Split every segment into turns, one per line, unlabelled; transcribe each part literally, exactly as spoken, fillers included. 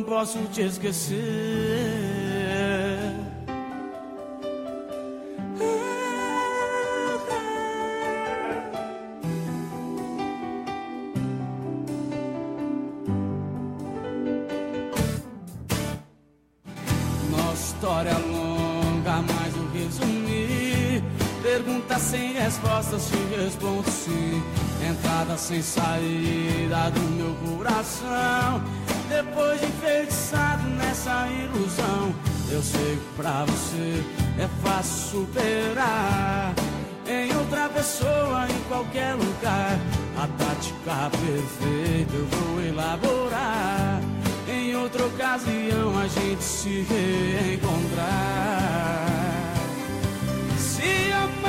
não posso te esquecer. História longa, mas o resumir. Pergunta sem respostas, te respondo sim. Entrada sem saída do meu coração. Depois de enfeitiçado nessa ilusão, eu sei que pra você é fácil superar. Em outra pessoa, em qualquer lugar, a tática perfeita eu vou elaborar. Em outra ocasião a gente se reencontrar. Se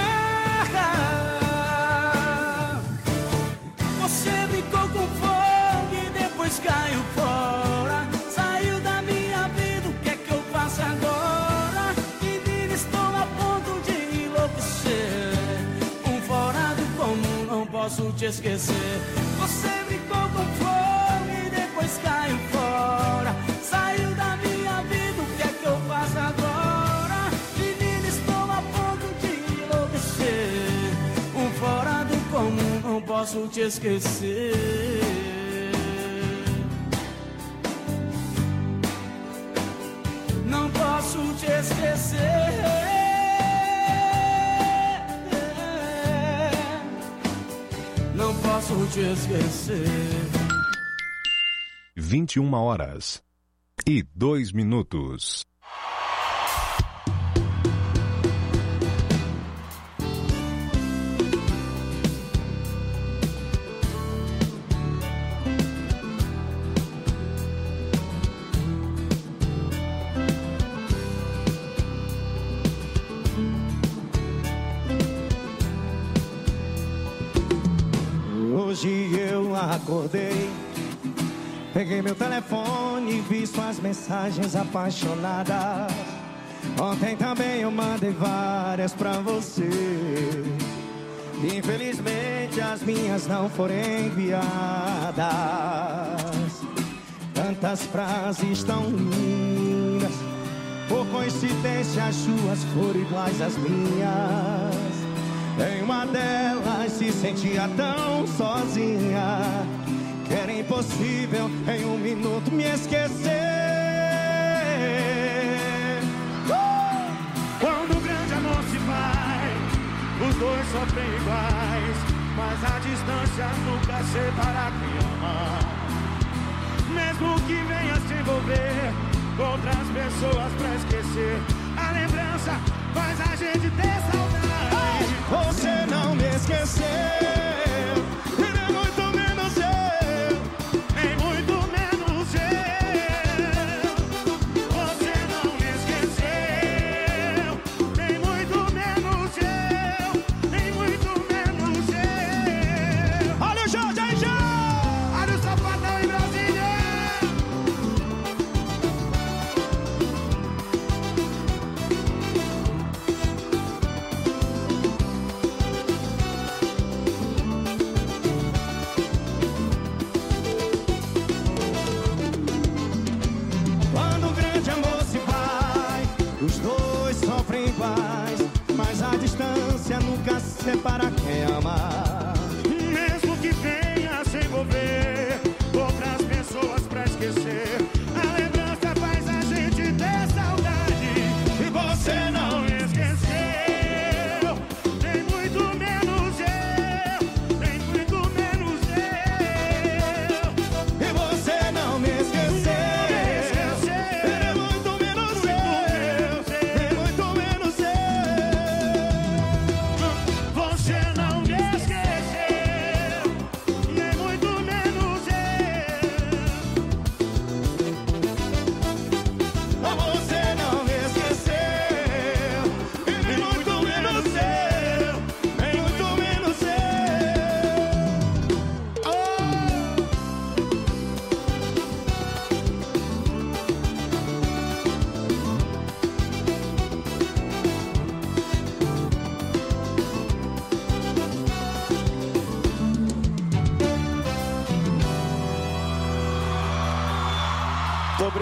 amar. Você brincou com fogo e depois caiu fora. Saiu da minha vida, o que é que eu faço agora? Menina, estou a ponto de enlouquecer. Um fora do comum, não posso te esquecer. Você brincou com fogo e depois caiu fora. Saiu da minha vida, o que é que eu faço agora? Menina, estou a ponto de enlouquecer. Um fora do comum, não posso te esquecer. Não posso te esquecer. Não posso te esquecer.
vinte e uma horas e dois minutos.
Hoje eu acordei, peguei meu telefone e vi suas mensagens apaixonadas. Ontem também eu mandei várias pra você. Infelizmente as minhas não foram enviadas. Tantas frases tão lindas, por coincidência as suas foram iguais às minhas. Em uma delas se sentia tão sozinha que era impossível em um minuto me esquecer. uh!
Quando o grande amor se vai, os dois sofrem iguais, mas a distância nunca separa quem ama. Mesmo que venha se envolver com outras pessoas pra esquecer, a lembrança faz a gente ter saudade.
Você não me esqueceu, e nem muito menos eu,
nem muito menos eu. Você não me esqueceu, nem muito menos eu, nem muito menos eu.
Olha o Jorge aí já!
Olha o Safadão em Brasília!
Mas a distância nunca separa quem ama.
Mesmo que venha se envolver outras pessoas pra esquecer, a lembrança faz a gente ter saudade.
E você não
me esqueceu, nem muito menos eu, nem muito menos eu.
E você não me esqueceu, nem muito menos eu, nem muito menos eu.
Você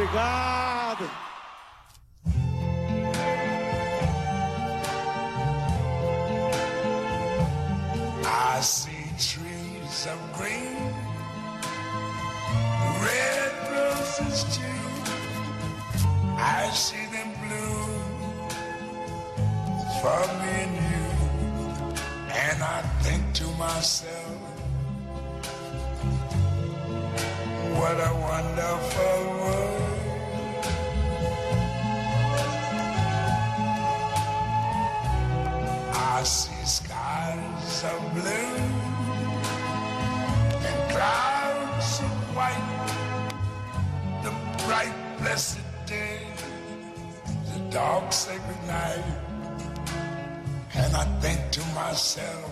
Obrigado.
I see trees of green, red roses too. I see them bloom for me and you. And I think to myself, what a wonderful world. I see skies of blue and clouds of white, the bright blessed day, the dark sacred night. And I think to myself,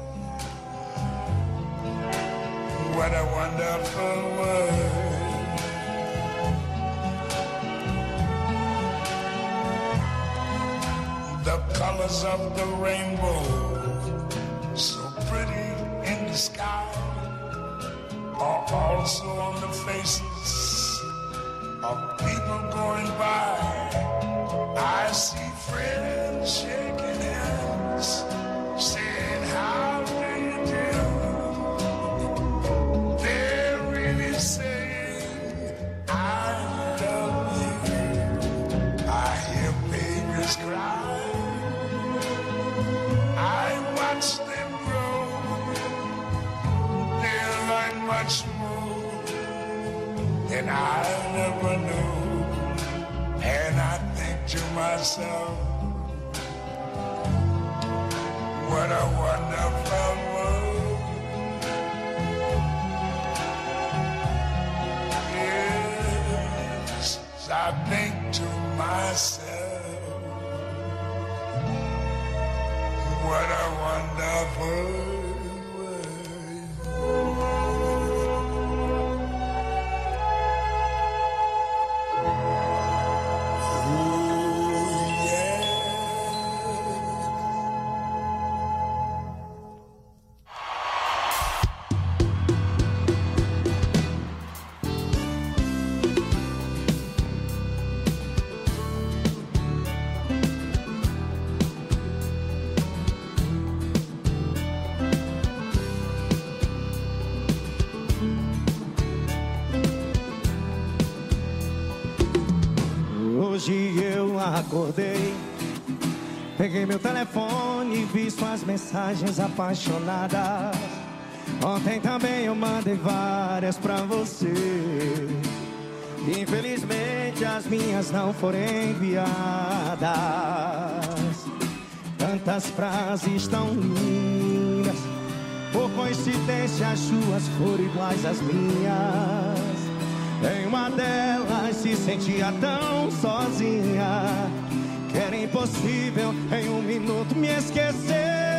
what a wonderful world. The colors of the rainbow, so pretty in the sky, are also on the faces of people going by. I see friends shaking hands, saying how do you do. They're really saying I love you. I hear babies cry, I watch them grow. They'll learn much more than I never knew. And I think to myself, what a wonderful world. Yes, I think to myself, what a wonderful world.
Hoje eu acordei, peguei meu telefone e vi suas mensagens apaixonadas. Ontem também eu mandei várias pra você. Infelizmente as minhas não foram enviadas. Tantas frases tão lindas, por coincidência as suas foram iguais às minhas. Em uma delas se sentia tão sozinha que era impossível em um minuto me esquecer.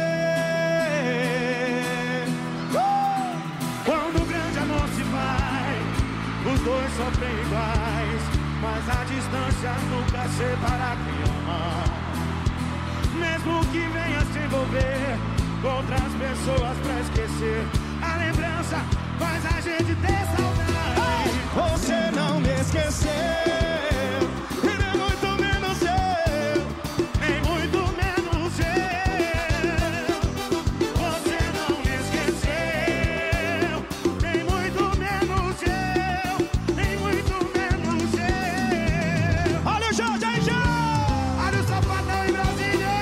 uh! Quando o grande amor se vai, os dois sofrem iguais, mas a distância nunca separa quem ama. Mesmo que venha se envolver com outras pessoas pra esquecer, a lembrança faz a gente ter saudade.
Você não me esqueceu, e nem muito menos eu,
nem muito menos eu. Você não me esqueceu, nem muito menos eu, nem muito menos eu.
olha o Jorge aí já!
Olha o Sapatão em Brasília.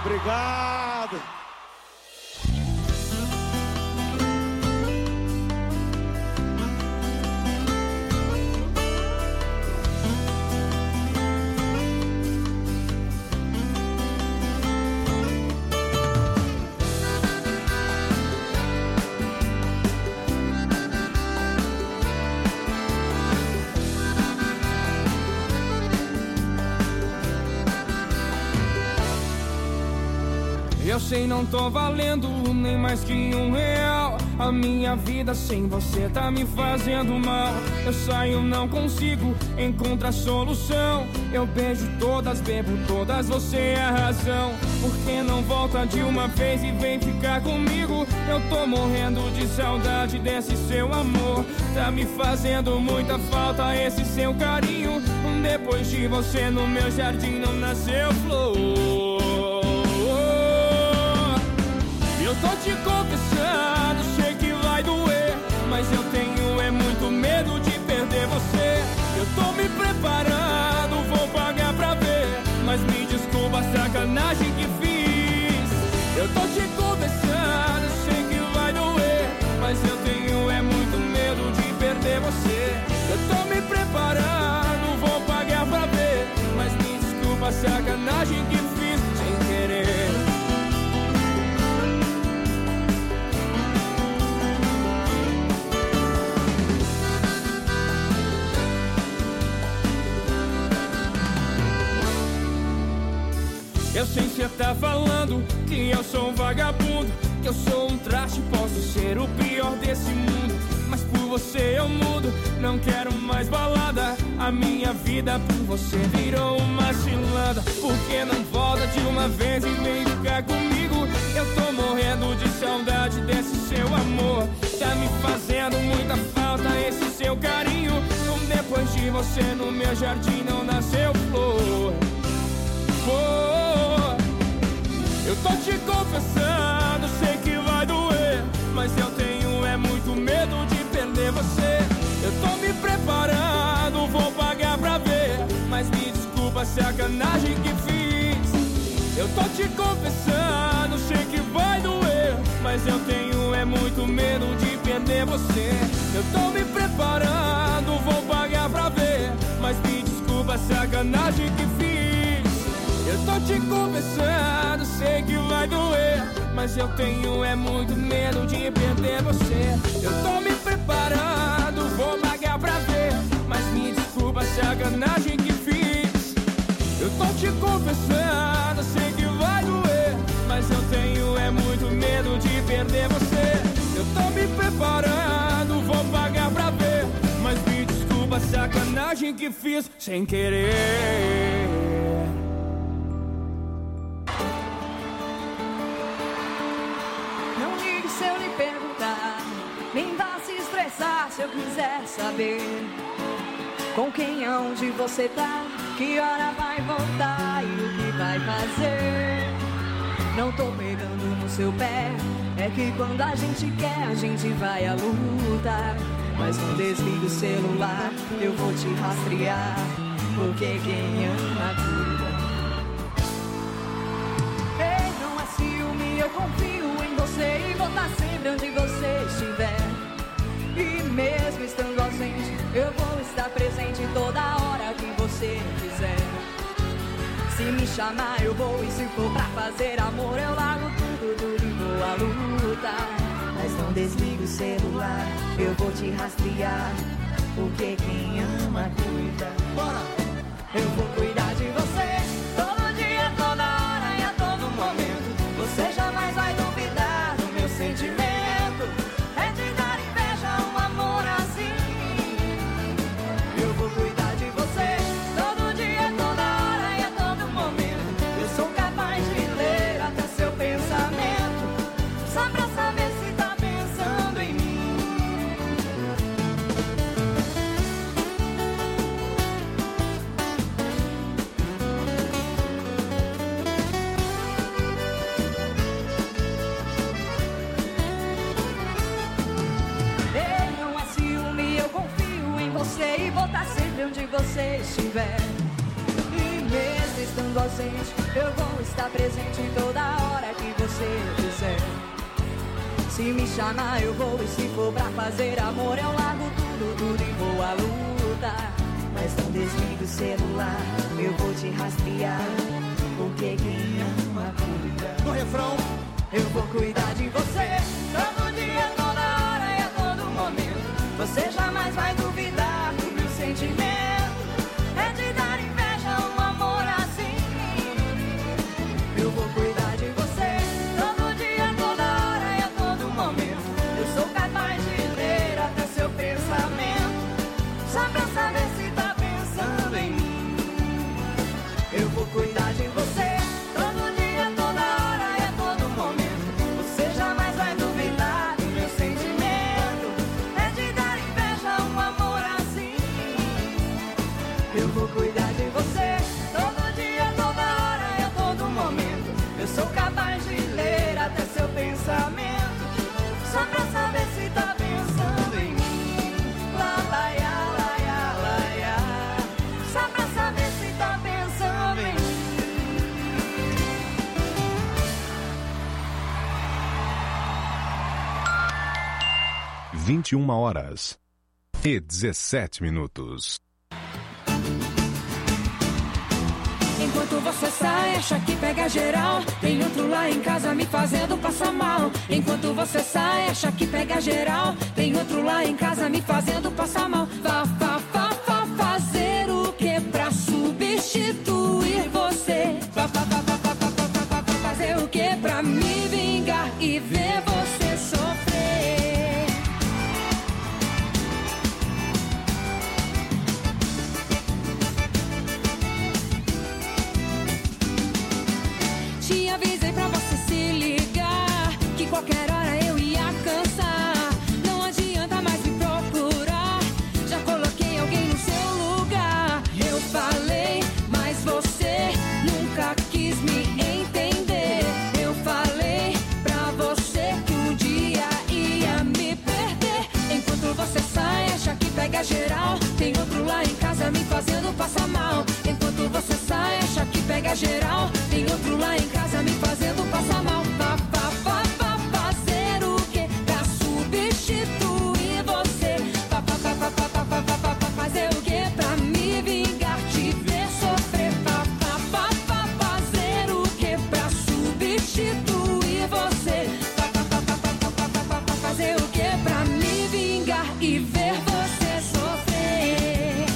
Obrigado.
Eu sei, não tô valendo nem mais que um real. A minha vida sem você tá me fazendo mal. Eu saio, não consigo encontrar solução. Eu beijo todas, bebo todas, você é a razão. Por que não volta de uma vez e vem ficar comigo? Eu tô morrendo de saudade desse seu amor. Tá me fazendo muita falta esse seu carinho. Depois de você no meu jardim não nasceu flor. Eu tô te confessando, sei que vai doer, mas eu tenho é muito medo de perder você. Eu tô me preparando, vou pagar pra ver, mas me desculpa a sacanagem que fiz. Eu tô te confessando, sei que vai doer, mas eu tenho é muito medo de perder você. Eu tô me preparando, vou pagar pra ver, mas me desculpa a sacanagem que fiz sem querer. Eu sei cê tá falando que eu sou um vagabundo, que eu sou um traste, posso ser o pior desse mundo. Mas por você eu mudo, não quero mais balada. A minha vida por você virou uma cilada. Por que não volta de uma vez e vem ficar comigo? Eu tô morrendo de saudade desse seu amor. Tá me fazendo muita falta esse seu carinho. Depois de você no meu jardim não nasceu flor. Oh, eu tô te confessando, sei que vai doer, mas eu tenho é muito medo de perder você. Eu tô me preparando, vou pagar pra ver, mas me desculpa a sacanagem que fiz. Eu tô te confessando, sei que vai doer, mas eu tenho é muito medo de perder você. Eu tô me preparando, vou pagar pra ver, mas me desculpa a sacanagem que fiz. Eu tô te confessando, sei que vai doer, mas eu tenho é muito medo de perder você. Eu tô me preparando, vou pagar pra ver, mas me desculpa a sacanagem que fiz. Eu tô te confessando, sei que vai doer, mas eu tenho é muito medo de perder você. Eu tô me preparando, vou pagar pra ver, mas me desculpa a sacanagem que fiz sem querer.
Se eu lhe perguntar, nem vá se estressar se eu quiser saber com quem, aonde você tá, que hora vai voltar e o que vai fazer. Não tô pegando no seu pé, é que quando a gente quer a gente vai à luta. Mas não desliga o celular, eu vou te rastrear, porque quem ama cuida. Ei, não é ciúme, eu confio em você e vou estar sempre onde você estiver. E mesmo estando ausente, eu vou estar presente toda hora que você quiser. Se me chamar eu vou, e se for pra fazer amor eu largo tudo, tudo e vou à luta. Mas não desliga o celular, eu vou te rastrear, porque quem ama cuida. Bora! Eu vou cuidar de você todo dia, toda hora e a todo momento. Você jamais vai duvidar do meu sentimento. É de dar inveja um amor assim. Eu vou cuidar de você todo dia, toda hora e a todo momento. Eu sou capaz de ler até seu pensamento, só pra saber se tá pensando em mim. Ei, não é ciúme, eu confio em você e vou estar sempre onde você estiver. E mesmo mesmo estando ausente, eu vou estar presente em toda hora que você quiser. Se me chamar eu vou, e se for pra fazer amor eu largo tudo, tudo e vou à luta. Mas não desligue o celular, eu vou te rastrear, porque quem ama cuida.
No refrão,
eu vou cuidar de você, todo dia, toda hora e a todo momento. Você jamais vai duvidar do meu sentimento, é de dar inveja um amor assim. Eu vou cuidar de você, todo dia, toda hora e a todo momento. Eu sou capaz de ler até seu pensamento, só pra saber se tá pensando em mim. Eu vou cuidar de você, todo dia, toda hora e a todo momento. Você jamais vai duvidar do meu sentimento, é de dar inveja um amor assim. Eu vou cuidar de você, todo dia, toda hora e a todo momento. Eu sou capaz de ler até seu pensamento, só pra saber se tá pensando em mim. Lá, lá, ia, lá, ia, lá, ia. Só pra saber se tá pensando em mim.
vinte e uma horas e dezessete minutos.
Enquanto você sai, acha que pega geral, tem outro lá em casa me fazendo passar mal. Enquanto você sai, acha que pega geral, tem outro lá em casa me fazendo passar mal. Vá, vá, vá, vá fazer o que pra substituir você? Vá, vá, vá, vá, vá, vá, vá, vá, vá fazer o que pra me vingar e ver você sofrer? Te avisei pra você se ligar, que qualquer hora eu ia cansar. Não adianta mais me procurar, já coloquei alguém no seu lugar. Eu falei, mas você nunca quis me entender. Eu falei pra você que um dia ia me perder. Enquanto você sai, acha que pega geral, tem outro lá em casa me fazendo passar mal. Enquanto você sai, acha que pega geral, tem outro lá em casa me fazendo passar mal. Vá, vá, vá, vá fazer o que pra substituir você? Vá, vá, vá, vá, vá, vá, vá, vá, vá fazer o que pra me vingar, te ver sofrer? Vá, vá, vá, vá fazer o que pra substituir você? Vá, vá, vá, vá, vá, vá, vá, vá, vá fazer o que pra me vingar e ver você sofrer?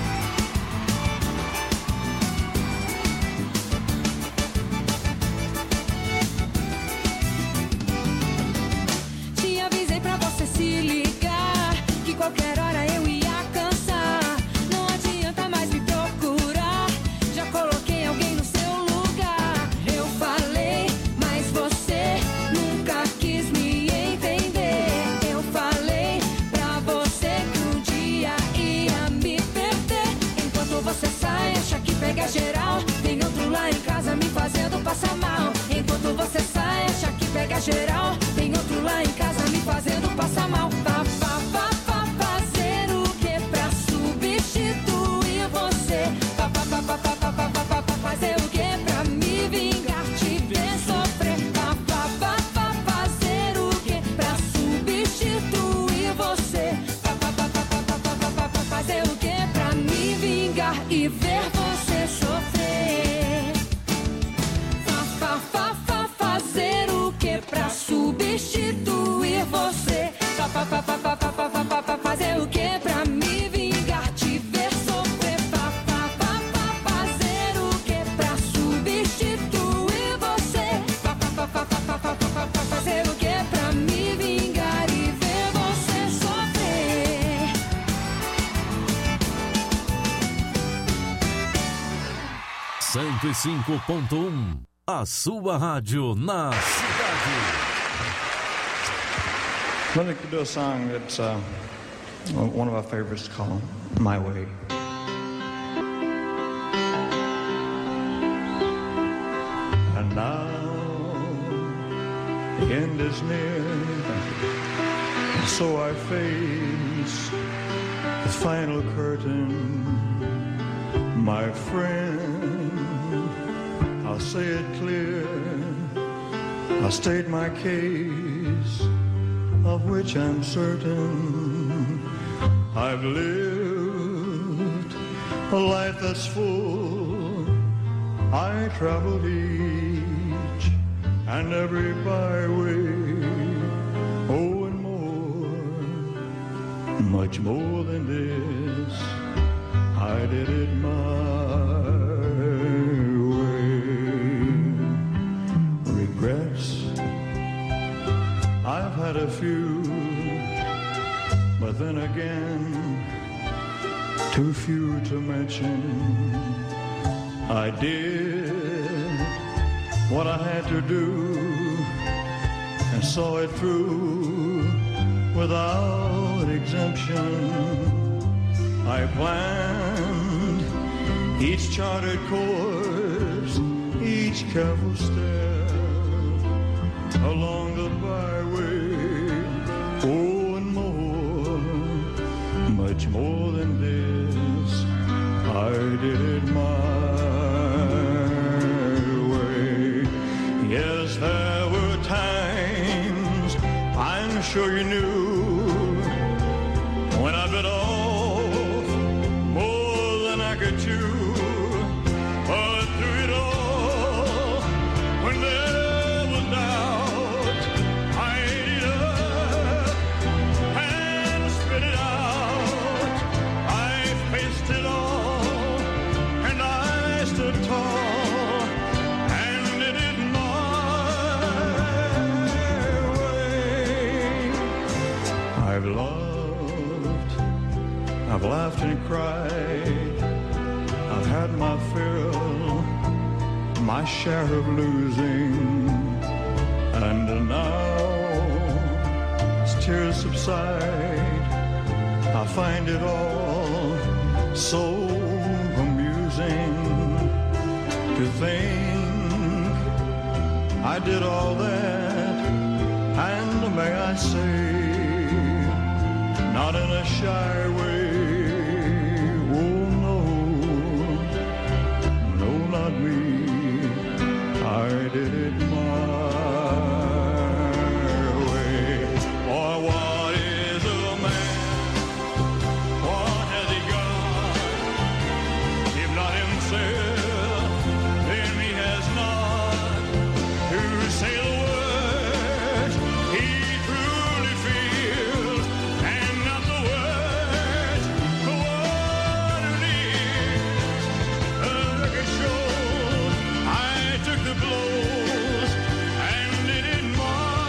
Te avisei pra você se ligar, que qualquer hora eu ia cansar. Não adianta mais me procurar, já coloquei alguém no seu lugar. Eu falei, mas você nunca quis me entender. Eu falei pra você que um dia ia me perder. Enquanto você sai, acha que pega geral, tem outro lá em casa me fazendo passar mal. Enquanto você sai, acha que pega geral, tem outro lá em casa me fazendo passar mal. Vá, vá, vá, vá fazer o que pra substituir você? Vá, vá, vá, vá, vá, vá, vá, vá, vá, vá fazer o que pra me vingar, te ver sofrer? Vá, vá, vá, vá fazer o que pra substituir você? Vá, vá, vá, vá, vá, vá, vá, vá, vá fazer o que pra me vingar e ver você sofrer? Vá, vá, vá, vá fazer o que pra substituir você? Vá, vá, vá, vá, vá, vá, vá, vá, vá fazer o que pra me vingar, te ver sofrer? Vá, vá, vá, vá fazer o que pra substituir você? Vá, vá, vá, vá, vá, vá, vá, vá fazer o que pra me vingar e ver você sofrer?
cento e cinco ponto um, a sua rádio na cidade.
Let me do a song that's uh, one of our favorites called My Way. And now the end is near, so I face the final curtain, my friend. I'll say it clear, I'll state my case, of which I'm certain. I've lived a life that's full. I traveled each and every byway. Oh, and more, much more than this, I did it my way. Regrets, I've had a few, but then again, too few to mention. I did what I had to do and saw it through without exemption. I planned each charted course, each careful step along the byway. Oh, and more, much more than this, I did it my way. Yes, there were times, I'm sure you knew, when I bit off more than I could chew. But through it all, when there was doubt, I ate it up and spit it out. I faced it all, and I stood tall and did it my way. I've loved, I've laughed and cried, I've had my fill, my share of losing, and now as tears subside, I find it all so amusing to think I did all that, and may I say, not in a shy way. Oh no, no, not me. I did it my way. For what is a man? What has he got? If not himself, then he has not to say the words he truly feels, and not the words the one who needs. The record shows I took the blows and did it my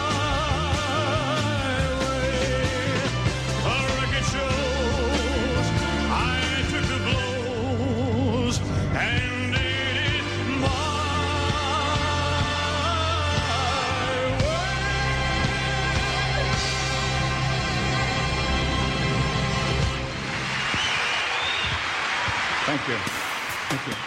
way. The record shows I took the blows and did it my way. Thank you. Thank you.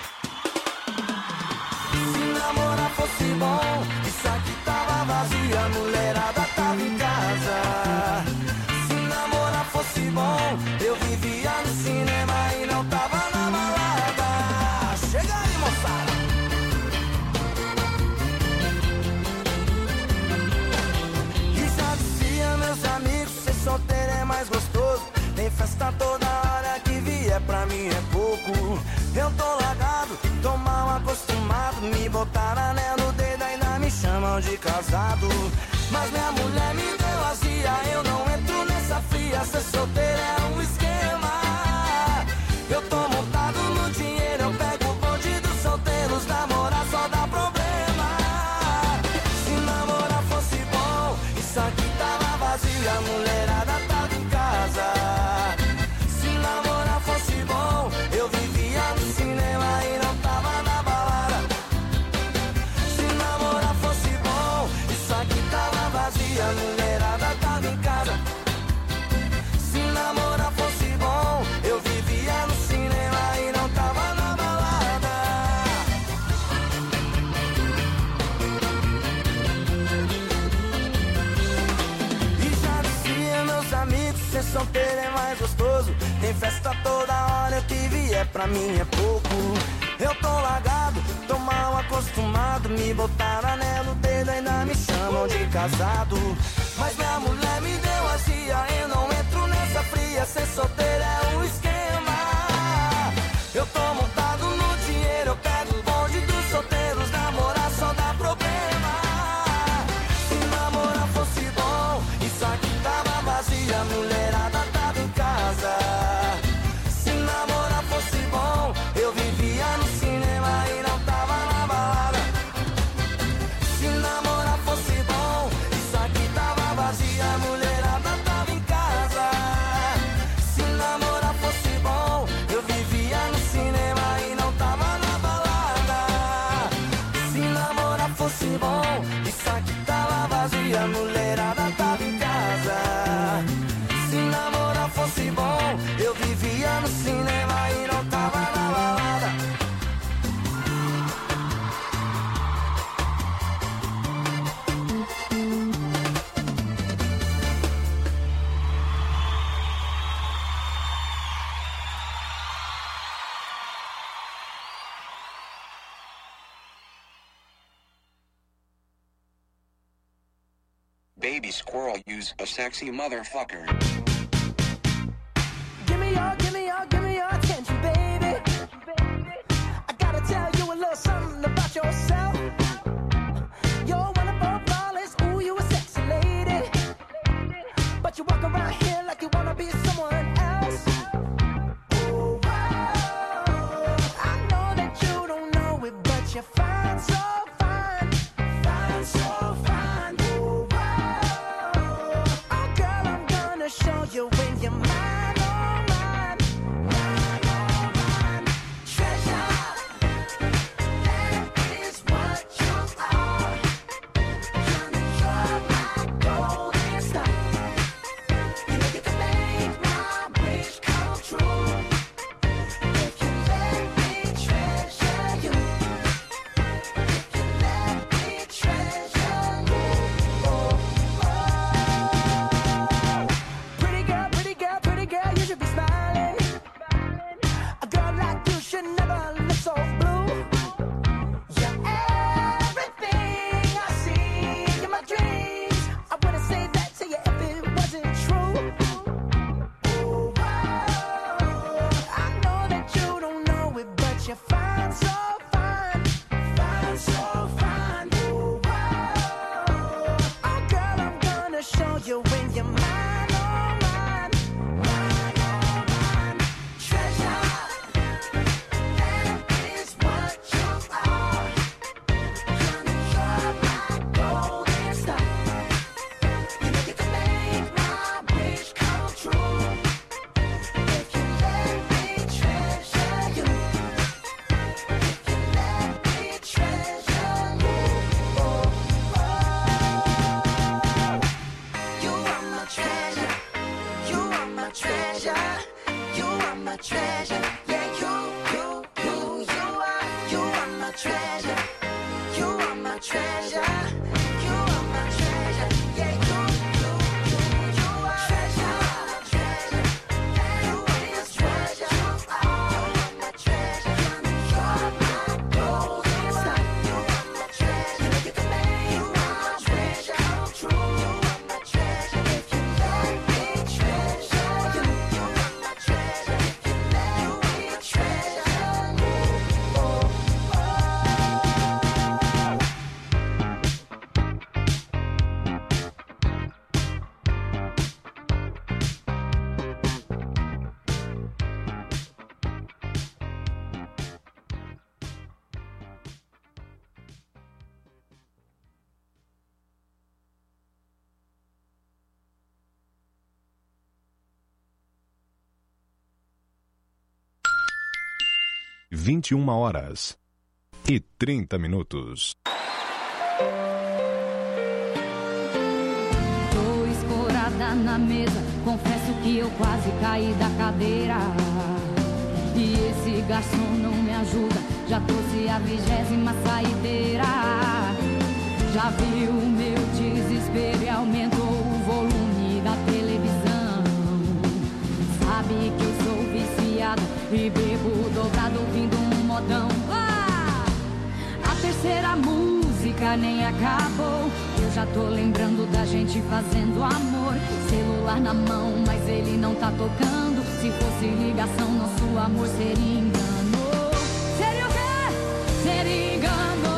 Se namorar fosse bom, isso aqui tava vazio, a mulherada tava em casa. Se namorar fosse bom, eu vivia no cinema e não tava na balada. Chega aí, moçada! E já dizia meus amigos, ser solteiro é mais gostoso. Tem festa toda hora, que vier pra mim é pouco. Eu tô largado, tô mal acostumado. Me botaram anel no dedo, ainda me chamam de casado. Mas minha mulher me deu azia, eu não entro nessa fria. Ser solteiro é um esquema. Eu tô montado no dinheiro, eu pego o bonde dos solteiros. Namorar só dá problema. Se namorar fosse bom, isso aqui tava vazio, a mulherada tava em casa. Se namorar fosse bom, eu vivia no cinema e não tava na balada. Se namorar fosse bom, isso aqui tava vazio, a mulherada tava em casa. Se namorar fosse bom, eu vivia no cinema e não tava na balada. E já dizia meus amigos, ser solteiro é mais gostoso. Tem festa toda hora, o que vier pra mim é pouco. Eu tô largado, tô mal acostumado. Me botaram anel no dedo, ainda me chamam de casado. Mas minha mulher me deu azia, eu não entro nessa fria. Ser solteiro é um esquema. Eu tô montado no dinheiro, eu pego o bonde dos solteiros. Namorar só dá problema. Se namorar fosse bom, isso aqui tava vazia. A mulherada tava em casa. Se namorar fosse bom, eu vivia no cinema e não tava na balada. Se namorar fosse bom, isso aqui tava vazia. A mulherada tava em casa. Se namorar fosse bom, eu vivia no cinema e não tava na balada. Se namorar fosse bom, isso aqui tava vazia. A mulherada tava em casa. Se namorar fosse bom, eu vivia no cinema e não tava na balada.
Baby squirrel, use a sexy motherfucker.
Give me your, give me your, give me your attention, baby. I gotta tell you a little something about yourself. You're one of our flawless, ooh, you a sexy lady. But you walk around here like you wanna be someone else. Ooh, wow. I know that you don't know it, but you're fine, so fine. Fine, so fine. Ooh, wow. Oh, girl, I'm gonna show you when you're mine, oh, mine. Mine, oh, mine. Treasure, that is what you are. Honey, you're my golden star. You know you can make my wish come true. If you let me treasure you. If you let me treasure you. Oh, oh. Pretty girl, pretty girl, pretty girl, you should be smiling. A girl like you should never look so blue. You're everything I see in my dreams. I wouldn't say that to you if it wasn't true. Ooh, wow. I know that you don't know it, but you're fine, so fine. Fine, so fine. Ooh, wow. Oh, girl, I'm gonna show you when you're mine, oh, mine. Mine, oh, mine. Treasure, that is what you are. Honey, you're my golden star. You know you can make my wish come true. If you let me treasure you. If you let me treasure you. Oh, oh. You are my treasure. You are my treasure. You are my treasure. Yeah, you, you, you, you are. You are my treasure. You are my treasure. You are my treasure. Yeah, you, you, you, you are. Treasure, treasure. You are my treasure. You are my treasure. You're my golden star. You are my treasure. You know you can make my wish come true. You are my treasure. If you let me treasure you. You are my treasure. If you let me treasure you. Oh,
vinte e uma horas e trinta minutos.
Tô escorada na mesa, confesso que eu quase caí da cadeira. E esse garçom não me ajuda, já trouxe a vigésima saideira. Já viu o meu desespero e aumentou o volume da televisão. Sabe que eu sou viciado e bebo dobrado ouvindo um modão. terceira música nem acabou. Eu já tô lembrando da gente fazendo amor. Celular na mão, mas ele não tá tocando. Se fosse ligação, nosso amor seria engano. Seria o quê? Seria engano.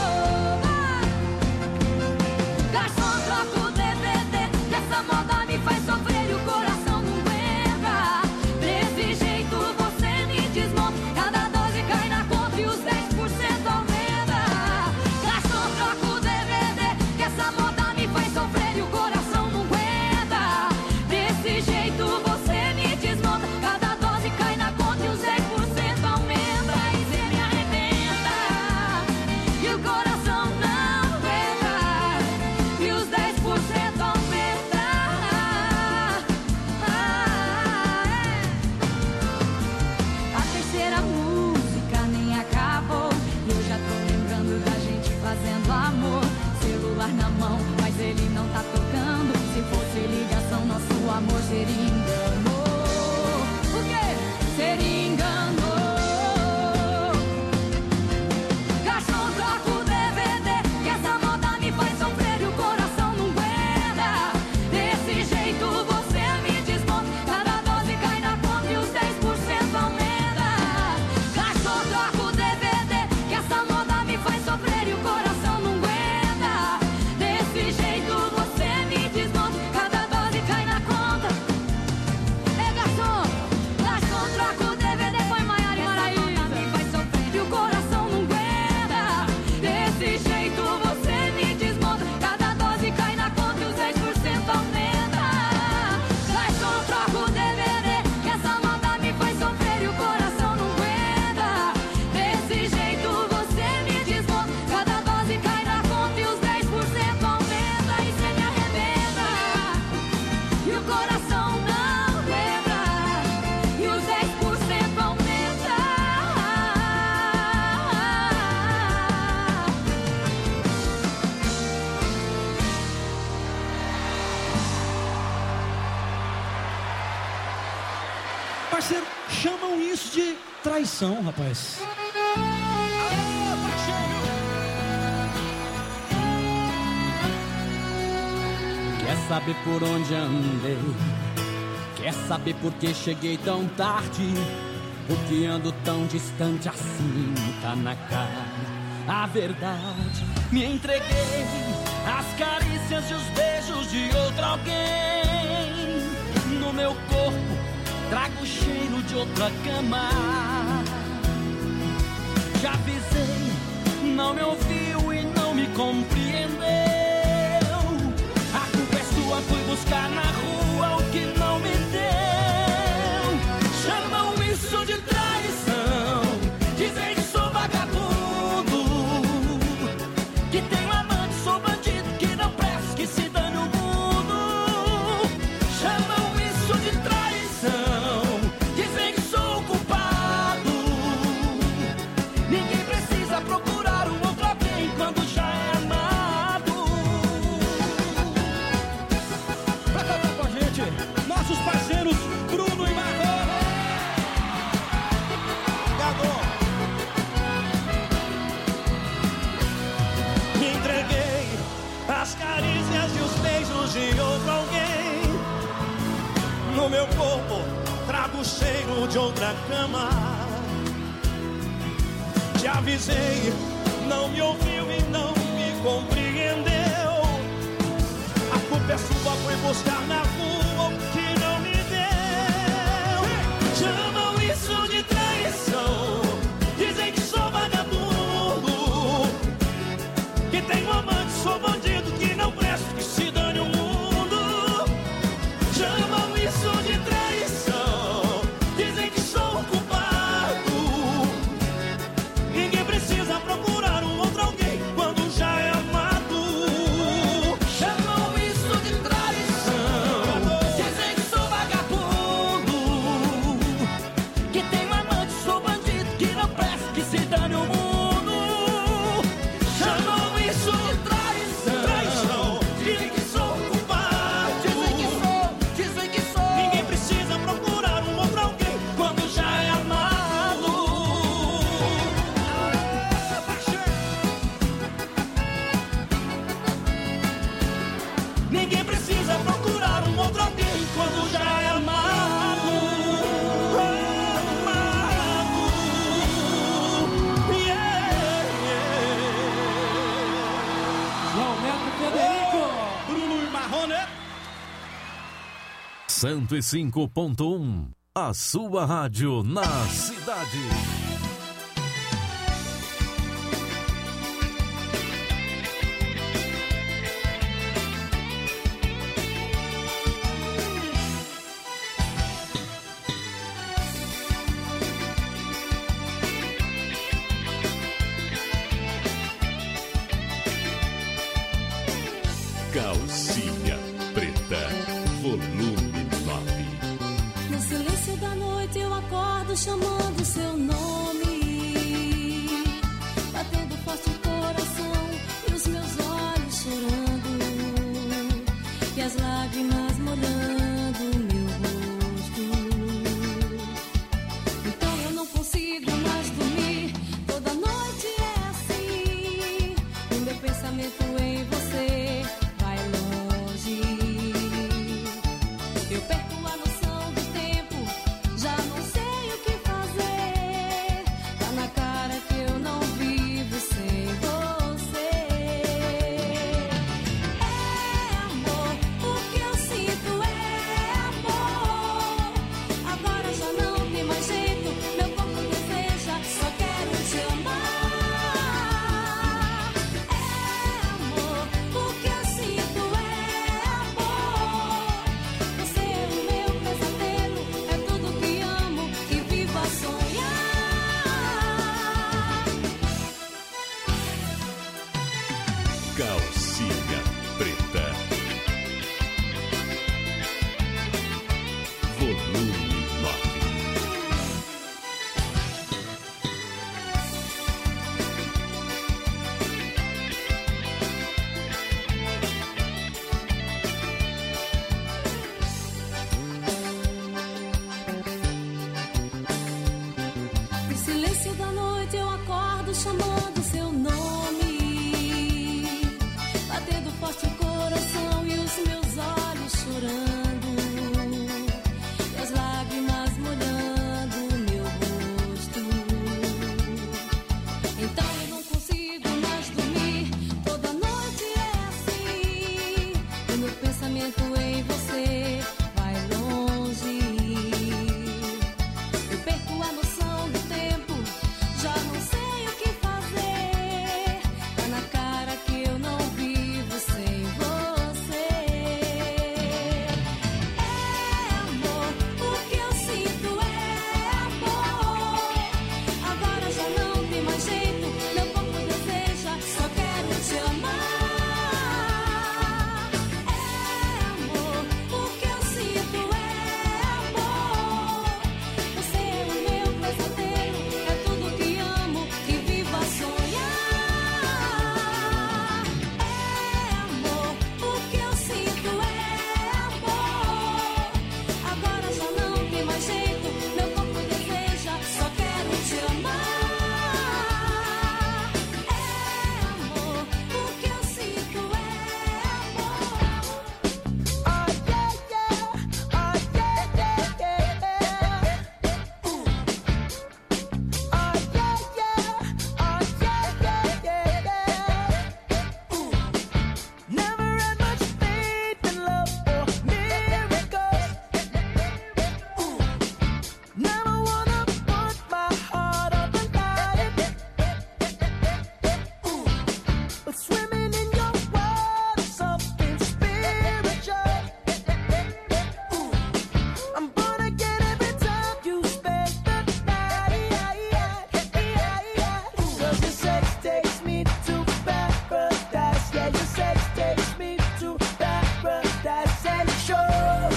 Garçom, troca o D V D, que essa moda me faz sofrer e o coração não aguenta. Desse jeito você me desmonta. Cada dose cai na conta e os dez por cento aumenta. Garçom, troca o D V D, que essa moda me faz sofrer e o coração não aguenta. Desse jeito você me desmonta. Cada dose cai na conta e os dez por cento aumenta. E cê me arrebenta e o coração não aguenta. E os dez por cento aumenta. A terceira música nem acabou. Eu já tô lembrando da gente fazendo amor. Celular na mão, mas ele não tá tocando. Se fosse ligação, nosso amor seria engano. O quê? Seria engano. Garçom, troca o D V D, que essa moda me faz sofrer e o coração não aguenta. Desse jeito você me desmonta. Cada dose cai na conta e os dez por cento aumenta. Garçom, troca o D V D, que essa moda me faz sofrer e o coração não aguenta. Desse jeito você me desmonta. Cada dose cai na conta. É garçom, garçom, troca o D V D, põe Maiara e Maraísa. Me faz sofrer e o coração não aguenta. Desse jeito você me desmonta. Cada dose cai na conta e os dez por cento aumenta. Garçom, troca o D V D, que essa moda me faz sofrer e o coração não aguenta. Desse jeito você me desmonta. Cada dose cai na conta e os dez por cento aumenta. E cê me arrebenta e o coração não aguenta. E os dez por cento aumenta.
Parceiro, chamam isso de traição, rapaz.
Quer saber por onde andei? Quer saber por que cheguei tão tarde? Por que ando tão distante assim? Tá na cara a verdade. Me entreguei às carícias e os beijos de outro alguém. No meu corpo trago o cheiro de outra cama. Já avisei, não me ouviu e não me compreendeu. A culpa é sua, fui buscar na rua o que não me deu. Chamam isso de traição, dizem que sou vagabundo, que tenho amante, sou bandido, que não presto, que se dane o mundo. Chamam isso de traição, dizem que sou o culpado. Ninguém precisa procurar um outro alguém quando já é amado.
Pra cantar com a gente, nossos parceiros Bruno e Margot.
Me entreguei às carícias e os beijos de outro alguém. No meu corpo trago o cheiro de outra cama. Te avisei, não me ouviu e não me compreendeu. A culpa é sua, foi buscar na rua o que não me deu. Chamam isso de traição, dizem que sou vagabundo, que tenho amante, sou bandido, que não presto, que se dane o mundo. Chamam isso de traição, dizem que sou o culpado. Ninguém precisa procurar um outro alguém quando já é amado. Chamam isso de traição, dizem que
cento e cinco ponto um. A sua rádio na cidade.
Calcinha Preta, volume nove.
No silêncio da noite eu acordo chamando seu nome, batendo forte o coração e os meus olhos chorando, e as lágrimas molhando o meu rosto. Então eu não consigo mais dormir, toda noite é assim, o meu pensamento em você vai longe. Eu perco a noção do tempo, já não sei o que fazer. Tá na cara que eu não vivo sem você. É amor, o que eu sinto é amor. Agora já não tem mais jeito, meu corpo deseja, só quero te amar. É amor, o que eu sinto é amor. Você é o meu pesadelo, é tudo que amo e vivo a sonhar.
Calcinha Preta, volume nove.
No silêncio da noite eu acordo chamando seu nome, batendo forte o coração e os meus olhos chorando, e as lágrimas molhando o meu rosto. Então eu não consigo mais dormir, toda noite é assim, o meu pensamento em você vai longe. Eu perco a noção do tempo, já não sei o que fazer. Tá na cara que eu não vivo sem você. É amor, o que eu sinto é amor. Agora já não tem mais jeito, meu corpo deseja, só quero te amar. É amor, o que eu sinto é amor. Você é o meu pesadelo, é tudo que amo e vivo a sonhar. É amor, o que eu sinto é amor. Agora já não tem mais jeito, meu corpo deseja, só quero te amar. É amor, o que eu sinto é amor. Oh yeah yeah, oh yeah yeah yeah. Oh yeah yeah, oh yeah yeah yeah. Never had much faith in love or miracles. Never wanna put my heart up and line. But swimming in your world is something spiritual. I'm born again every time you spend the night. Cause your sex takes me to paradise. Yeah, your sex takes me to paradise. And it shows.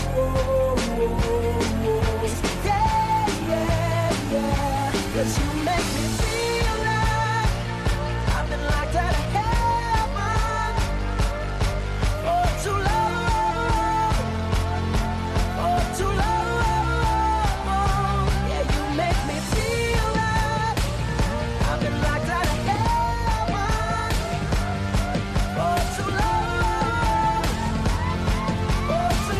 Yeah, yeah, yeah. Cause you make me feel like I've been locked out of heaven for too long. For too long. Yeah, you make me feel like I've been locked out of heaven for too long. For too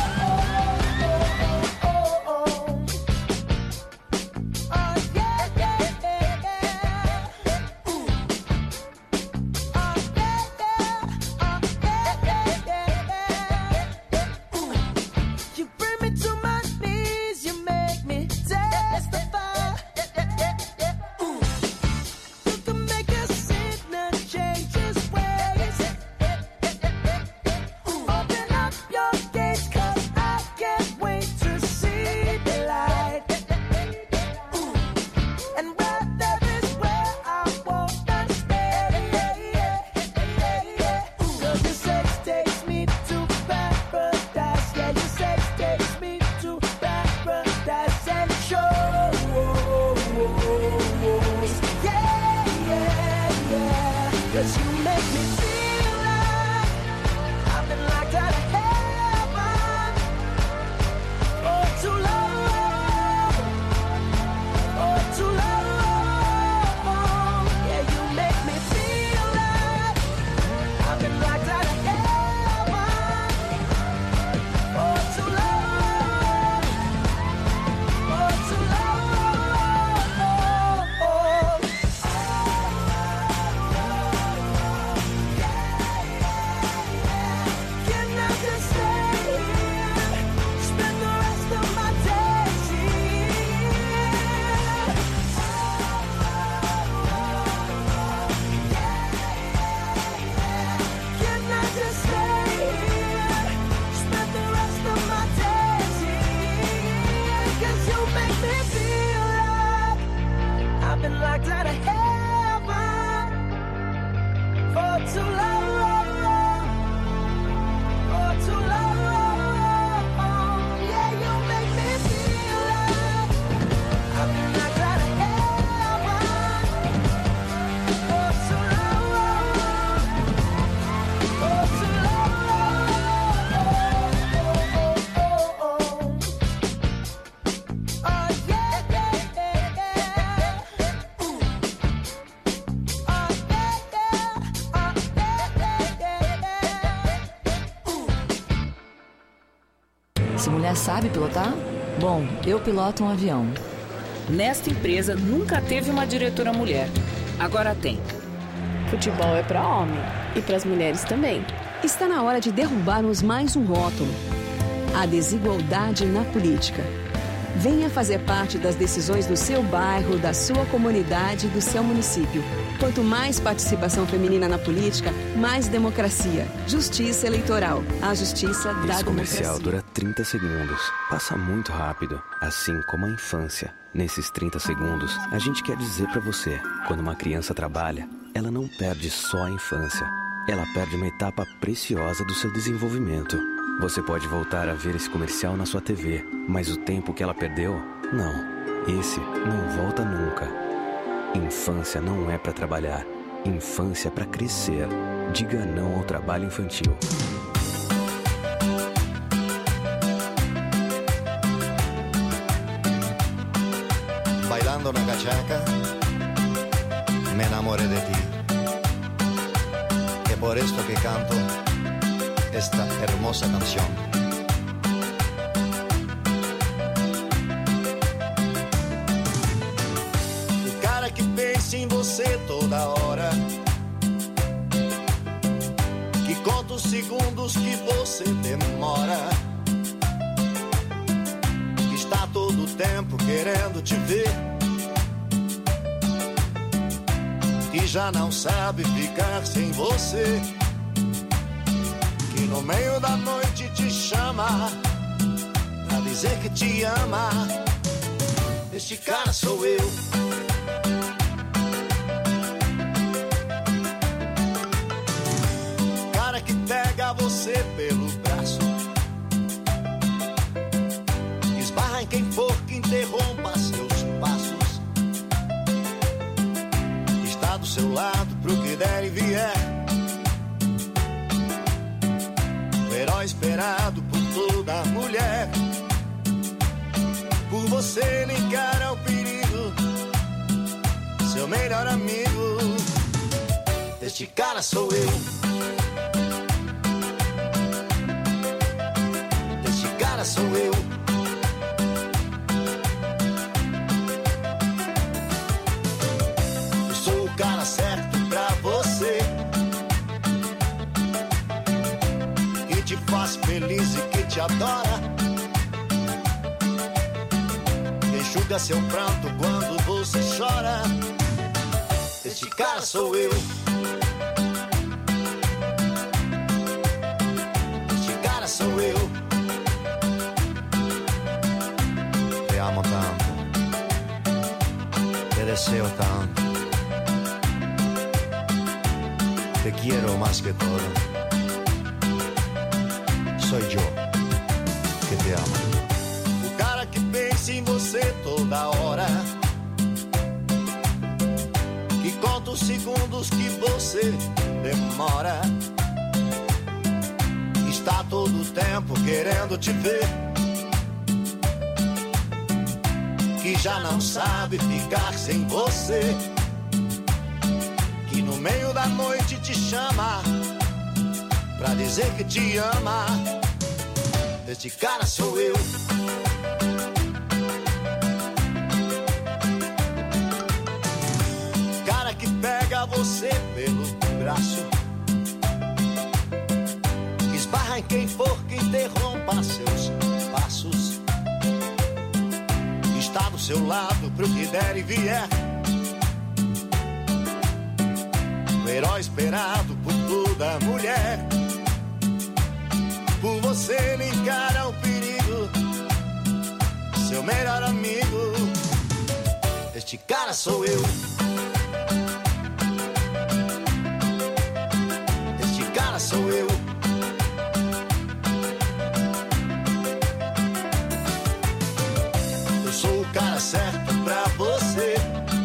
long. Oh, yeah, yeah.
make me feel like I've been locked out of heaven for too long, for too long. Yeah, you make me feel like I've been locked out of heaven for too long, for too long. Can I just stay here, spend the rest of my days here? Can I just stay here, spend the rest of my days here? 'Cause you make me feel like I've been locked out of heaven for too long, for too long. Yeah, you make me feel like I've been locked out of heaven for too long, for too long. Oh yeah, yeah, yeah, yeah. Ooh. Oh yeah, yeah. Oh yeah, yeah, yeah. Ooh.
Se mulher sabe pilotar? Bom, eu piloto um avião.
Nesta empresa nunca teve uma diretora mulher. Agora tem.
Futebol é para homem e para as mulheres também.
Está na hora de derrubarmos mais um rótulo: a desigualdade na política. Venha fazer parte das decisões do seu bairro, da sua comunidade e do seu município. Quanto mais participação feminina na política, mais democracia. Justiça eleitoral. A justiça da
Esse comercial
democracia.
dura trinta segundos. Passa muito rápido, assim como a infância. Nesses trinta segundos, a gente quer dizer pra você: quando uma criança trabalha, ela não perde só a infância. Ela perde uma etapa preciosa do seu desenvolvimento. Você pode voltar a ver esse comercial na sua T V, mas o tempo que ela perdeu, não. Esse não volta nunca. Infância não é pra trabalhar. Infância é pra crescer. Diga não ao trabalho infantil.
Bailando na cachaca, me enamoré de ti. Es por esto que canto esta hermosa canción.
O cara que pensa em você toda hora, que conta os segundos que você demora, que está todo o tempo querendo te ver, que já não sabe ficar sem você, que no meio da noite te chama pra dizer que te ama. Este cara sou eu. Cara que pega você pelo braço, esbarra em quem for que interrompa seus passos, está do seu lado pro que der e vier, o herói esperado por toda mulher. Por você ele encara o perigo, seu melhor amigo. Este cara sou eu. Este cara sou eu. Eu sou o cara certo pra você, que te faz feliz e que te adora, enxuga seu pranto quando você chora. Este cara sou eu. Este cara sou eu.
Te amo tanto, te deseo tanto, te quiero más que todo. Soy yo que te amo.
O cara que pensa em você toda hora, que conta os segundos que você
demora. Está todo o tempo querendo te ver, que já não sabe ficar sem você, que no meio da noite te chama pra dizer que te ama. Este cara sou eu. Cara que pega você pelo braço, esbarra em quem for que interrompa seus passos, está do seu lado pro que der e vier, o herói esperado por toda mulher. Por você ele encara o perigo, seu melhor amigo. Este cara sou eu. Este cara sou eu. Eu sou o cara certo pra você,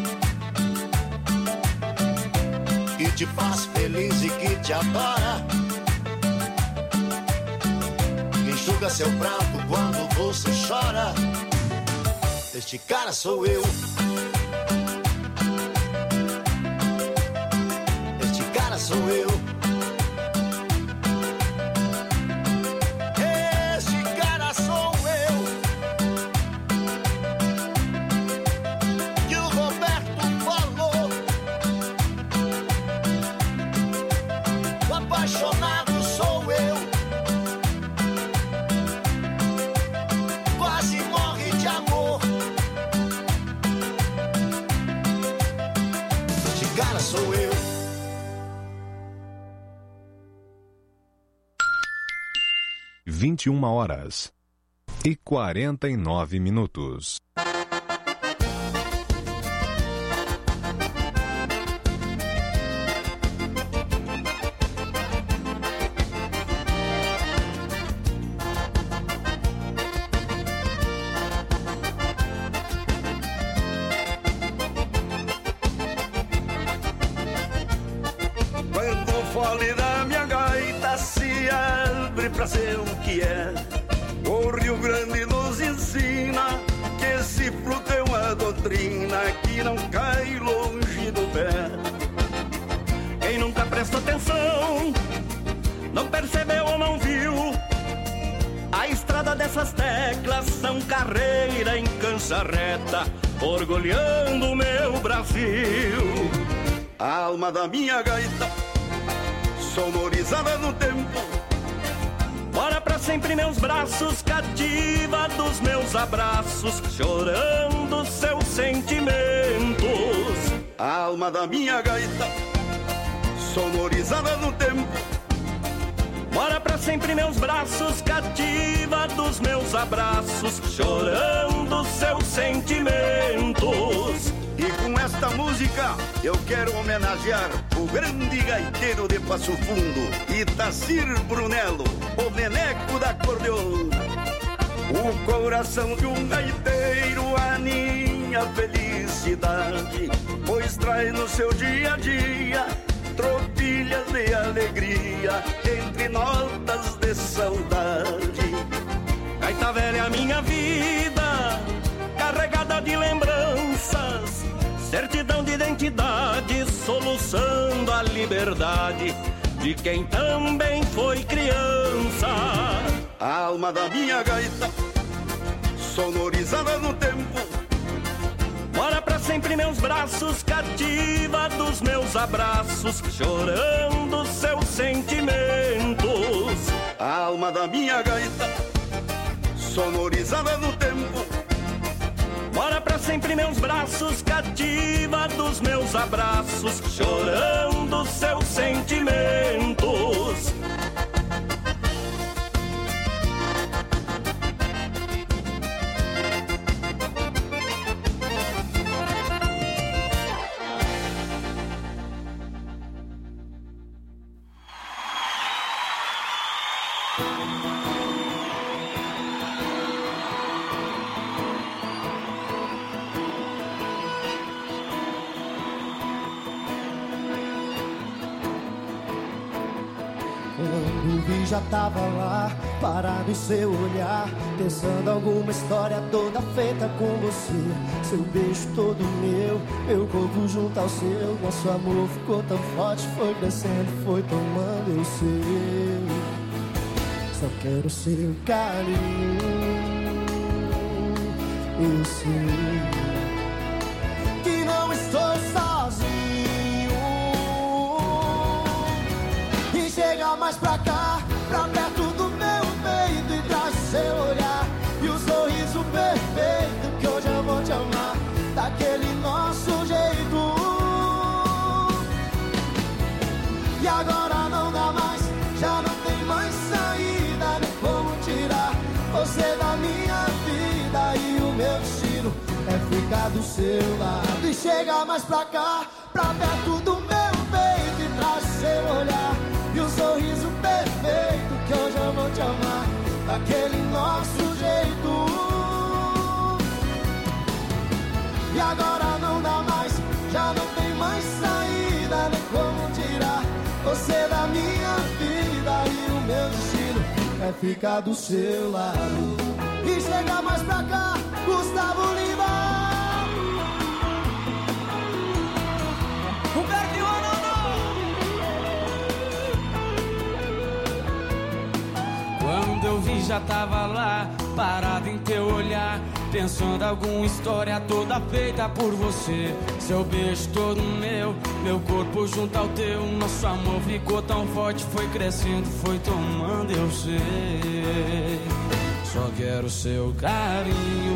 que te faz feliz e que te adora, enxuga seu pranto quando você chora. Este cara sou eu. Este cara sou eu. Este cara sou eu. Que o Roberto falou. O apaixonado sou eu. Quase morre de amor. Este cara sou eu.
vinte e uma horas e quarenta e nove minutos.
Quando o fole da minha gaita se abre pra ser o que é, o Rio Grande nos ensina que esse fruto é uma doutrina que não cai longe do pé. Quem nunca prestou atenção, não percebeu ou não viu, a estrada dessas teclas são carreira em cancha reta, orgulhando o meu Brasil. A alma da minha gaita, sonorizada no tempo, mora pra sempre meus braços, cativa dos meus abraços, chorando seus sentimentos. A alma da minha gaita, sonorizada no tempo, mora pra sempre meus braços, cativa dos meus abraços, chorando seus sentimentos. E com esta música eu quero homenagear o grande gaiteiro de Passo Fundo, Itacir Brunello, o neneco da acordeona. O coração de um gaiteiro aninha felicidade, pois traz no seu dia a dia tropilhas de alegria entre notas de saudade. Gaita velha, minha vida, carregada de lembranças, certidão de identidade, soluçando a liberdade de quem também foi criança. A alma da minha gaita, sonorizada no tempo, mora pra sempre meus braços, cativa dos meus abraços, chorando seus sentimentos. A alma da minha gaita, sonorizada no tempo, mora pra sempre meus braços, cativa dos meus abraços, chorando seus sentimentos.
vi já tava lá, parado em seu olhar, pensando alguma história toda feita com você. Seu beijo todo meu, meu corpo junto ao seu. Nosso amor ficou tão forte, foi crescendo, foi tomando eu sei. Só quero seu carinho. Eu sei que não estou sozinho. E chega mais pra cá, pra perto do meu peito, e traz seu olhar e o sorriso perfeito, que hoje eu vou te amar daquele nosso jeito. E agora não dá mais, já não tem mais saída, nem como tirar você da minha vida. E o meu destino é ficar do seu lado. E chega mais pra cá, pra perto do meu peito, e traz seu olhar e o sorriso perfeito, que hoje eu vou te amar daquele nosso jeito. E agora não dá mais, já não tem mais saída, nem como tirar você da minha vida. E o meu destino é ficar do seu lado. E chega mais pra cá, Gustavo Lima. Humberto
Quando eu vi já tava lá, parado em teu olhar, pensando alguma história toda feita por você. Seu beijo todo meu, meu corpo junto ao teu. Nosso amor ficou tão forte, foi crescendo, foi tomando eu sei. Só quero seu carinho.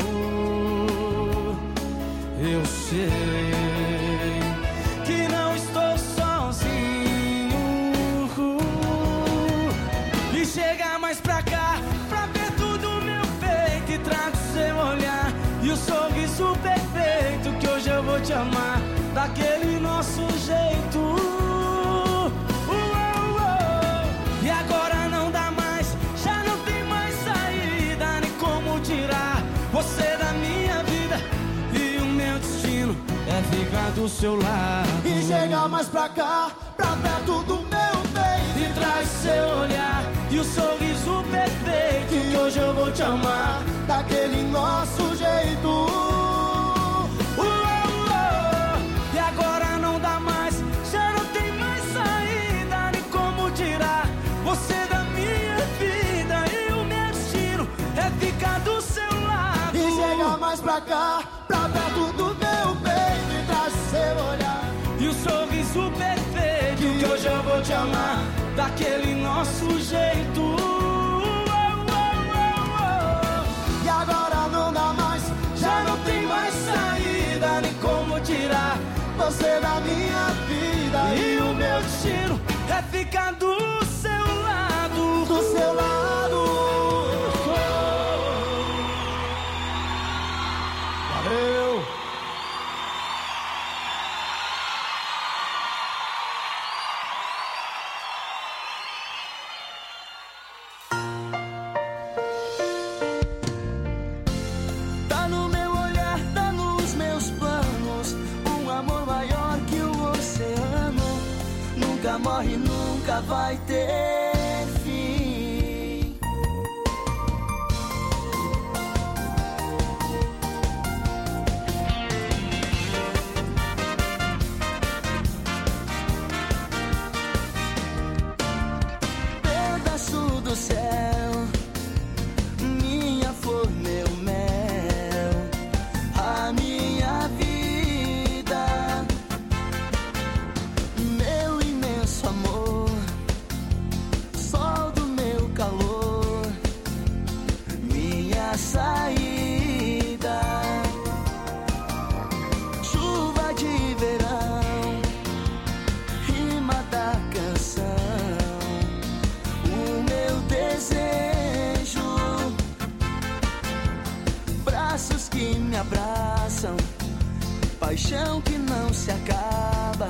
Eu sei que não estou sozinho. E chega mais pra cá, pra perto do meu peito, e trago seu olhar e o sorriso perfeito, que hoje eu vou te amar daquele nosso jeito. Uou, uou. E agora não dá mais, já não tem mais saída, nem como tirar você da minha vida. E o meu destino é ficar do seu lado.
E chega mais pra cá, pra perto do meu peito,
e traz seu olhar e o sorriso perfeito,
que hoje eu vou te amar daquele nosso jeito.
Uou, uou. E agora não dá mais, já não tem mais saída, nem como tirar você da minha vida. E o meu destino é ficar do seu lado.
E chega mais pra cá, pra perto do meu peito, e traz seu olhar
e o sorriso perfeito, que hoje eu vou te amar daquele nosso jeito. Oh, oh, oh, oh.
E agora não dá mais, já não tem mais saída, nem como tirar você da minha vida.
E o meu destino é ficar do seu lado.
Do seu lado.
Valeu. Morre, nunca vai ter fim. Pedaço do céu, minha flor, meu mel, a minha vida. Amor, sol do meu calor, minha saída, chuva de verão, rima da canção, o meu desejo, braços que me abraçam, paixão que não se acaba,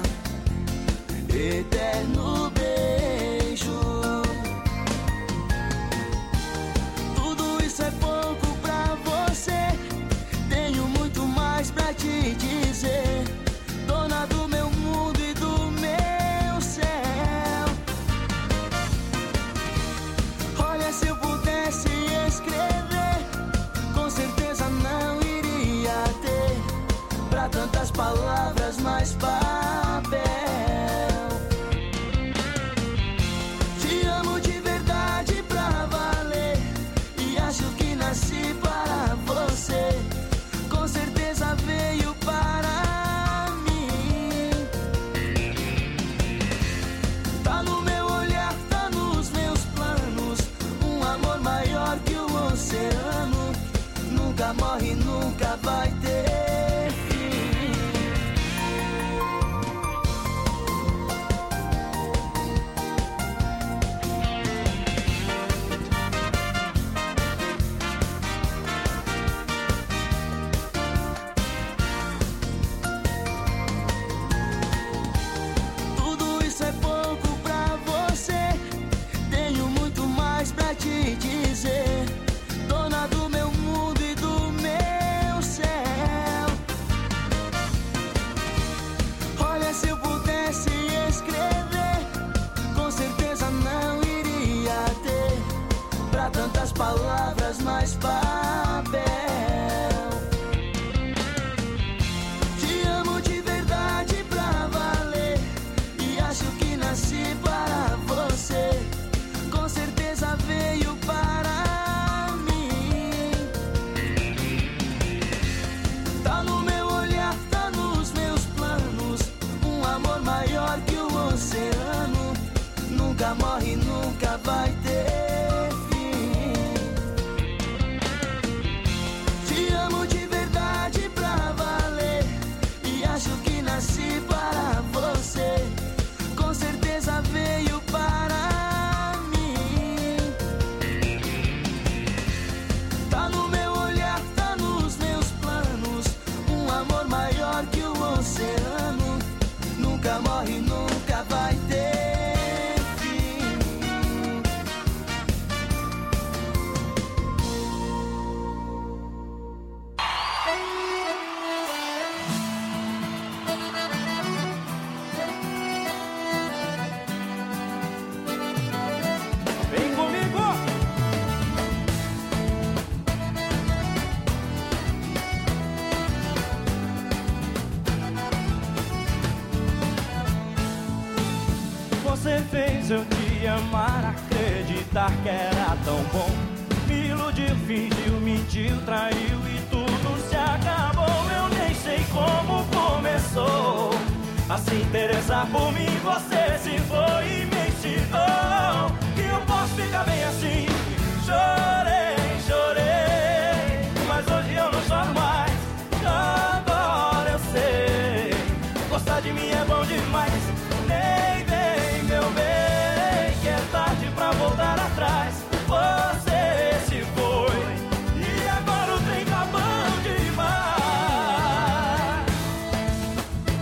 eterno beijo. Tudo isso é pouco pra você. Tenho muito mais pra te dizer. Dona do meu mundo e do meu céu. tantas palavras, mais papel. Te amo de verdade pra valer, e acho que nasci para você. Com certeza veio para mim. Tá no meu olhar, tá nos meus planos, um amor maior que o oceano. Nunca morre, nunca vai ter fim. Tudo isso é pouco pra você, tenho muito mais pra te dizer. Dona do meu mundo e do meu céu. Olha, se eu pudesse escrever, com certeza não iria ter pra tantas palavras, mais papel. Te amo de verdade pra valer, e acho que nasci para você. Com certeza veio para mim. Tá no meu olhar, tá nos meus planos, um amor maior que o oceano. Nunca morre, nunca vai ter fim. Te amo de verdade pra valer, e acho que nasci para você. Com certeza veio para mim. Tá no meu olhar, tá nos meus planos, um amor maior que o oceano. Nunca morre, nunca vai ter fim.
Vem comigo!
Você fez eu te amar, acreditar que era tão bom. Me iludiu, fingiu, mentiu, traiu e tudo se acabou. Eu nem sei como começou a se interessar por mim. Você se foi e me ensinou que eu posso ficar bem assim. Chorei, chorei, mas hoje eu não choro mais. Agora eu sei, gostar de mim